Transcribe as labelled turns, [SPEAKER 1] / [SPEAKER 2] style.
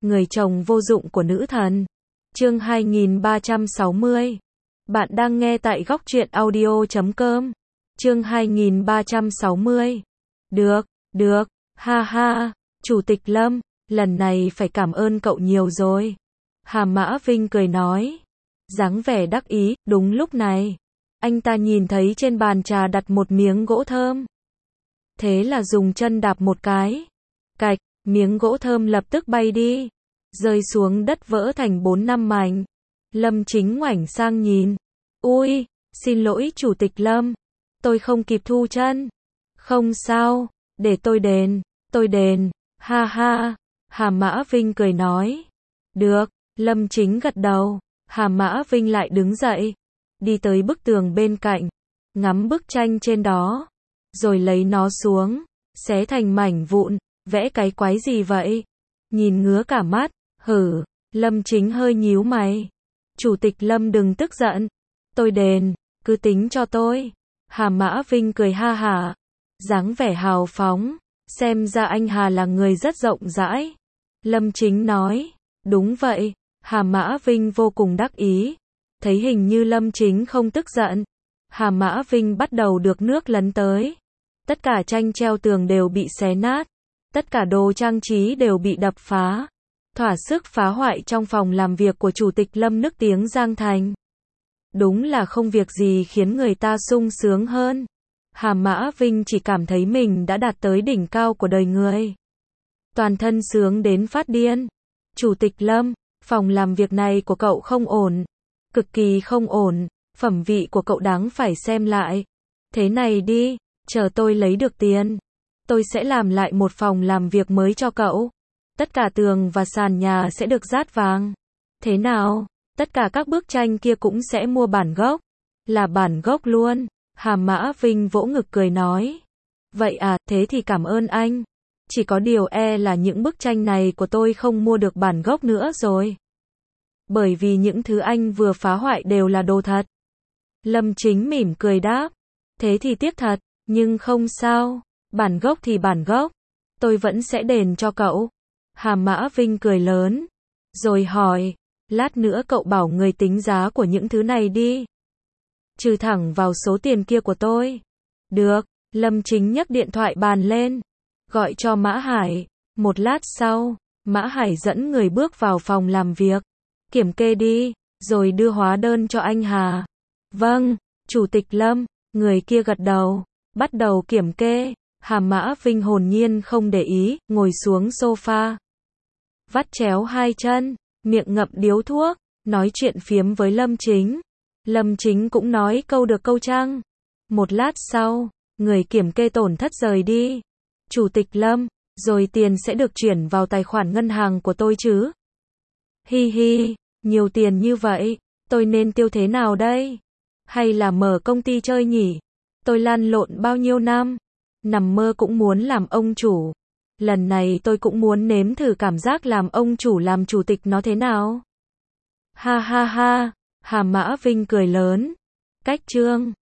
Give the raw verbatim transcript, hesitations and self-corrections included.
[SPEAKER 1] người chồng vô dụng của nữ thần. Chương hai nghìn ba trăm sáu mươi. Bạn đang nghe tại góc truyện audio chấm com. Chương hai nghìn ba trăm sáu mươi. Được, được, ha ha, Chủ tịch Lâm, lần này phải cảm ơn cậu nhiều rồi. Hà Mã Vinh cười nói. Dáng vẻ đắc ý, đúng lúc này. Anh ta nhìn thấy trên bàn trà đặt một miếng gỗ thơm. Thế là dùng chân đạp một cái. Cạch, miếng gỗ thơm lập tức bay đi. Rơi xuống đất vỡ thành bốn năm mảnh. Lâm Chính ngoảnh sang nhìn. Ui, xin lỗi Chủ tịch Lâm. Tôi không kịp thu chân. Không sao, để tôi đền, tôi đền, ha ha. Hà Mã Vinh cười nói. Được, Lâm Chính gật đầu. Hà Mã Vinh lại đứng dậy. Đi tới bức tường bên cạnh. Ngắm bức tranh trên đó. Rồi lấy nó xuống. Xé thành mảnh vụn. Vẽ cái quái gì vậy? Nhìn ngứa cả mắt. Hử, Lâm Chính hơi nhíu mày. Chủ tịch Lâm đừng tức giận. Tôi đền, cứ tính cho tôi. Hà Mã Vinh cười ha hả. Dáng vẻ hào phóng. Xem ra anh Hà là người rất rộng rãi. Lâm Chính nói. Đúng vậy. Hà Mã Vinh vô cùng đắc ý. Thấy hình như Lâm Chính không tức giận. Hà Mã Vinh bắt đầu được nước lấn tới. Tất cả tranh treo tường đều bị xé nát. Tất cả đồ trang trí đều bị đập phá. Thỏa sức phá hoại trong phòng làm việc của Chủ tịch Lâm nức tiếng Giang Thành. Đúng là không việc gì khiến người ta sung sướng hơn. Hà Mã Vinh chỉ cảm thấy mình đã đạt tới đỉnh cao của đời người. Toàn thân sướng đến phát điên. Chủ tịch Lâm, phòng làm việc này của cậu không ổn. Cực kỳ không ổn. Phẩm vị của cậu đáng phải xem lại. Thế này đi, chờ tôi lấy được tiền. Tôi sẽ làm lại một phòng làm việc mới cho cậu. Tất cả tường và sàn nhà sẽ được dát vàng. Thế nào? Tất cả các bức tranh kia cũng sẽ mua bản gốc. Là bản gốc luôn. Hà Mã Vinh vỗ ngực cười nói. Vậy à, thế thì cảm ơn anh. Chỉ có điều e là những bức tranh này của tôi không mua được bản gốc nữa rồi. Bởi vì những thứ anh vừa phá hoại đều là đồ thật. Lâm Chính mỉm cười đáp. Thế thì tiếc thật, nhưng không sao. Bản gốc thì bản gốc. Tôi vẫn sẽ đền cho cậu. Hà Mã Vinh cười lớn. Rồi hỏi. Lát nữa cậu bảo người tính giá của những thứ này đi. Trừ thẳng vào số tiền kia của tôi. Được. Lâm Chính nhấc điện thoại bàn lên. Gọi cho Mã Hải. Một lát sau, Mã Hải dẫn người bước vào phòng làm việc. Kiểm kê đi, rồi đưa hóa đơn cho anh Hà. Vâng, Chủ tịch Lâm. Người kia gật đầu. Bắt đầu kiểm kê. Hà Mã Vinh hồn nhiên không để ý, ngồi xuống sofa. Vắt chéo hai chân, miệng ngậm điếu thuốc, nói chuyện phiếm với Lâm Chính. Lâm Chính cũng nói câu được câu trăng. Một lát sau, người kiểm kê tổn thất rời đi. Chủ tịch Lâm, rồi tiền sẽ được chuyển vào tài khoản ngân hàng của tôi chứ? Hi hi, nhiều tiền như vậy, tôi nên tiêu thế nào đây? Hay là mở công ty chơi nhỉ? Tôi lăn lộn bao nhiêu năm, nằm mơ cũng muốn làm ông chủ. Lần này tôi cũng muốn nếm thử cảm giác làm ông chủ làm chủ tịch nó thế nào. Ha ha ha, Hà Mã Vinh cười lớn. Cách chương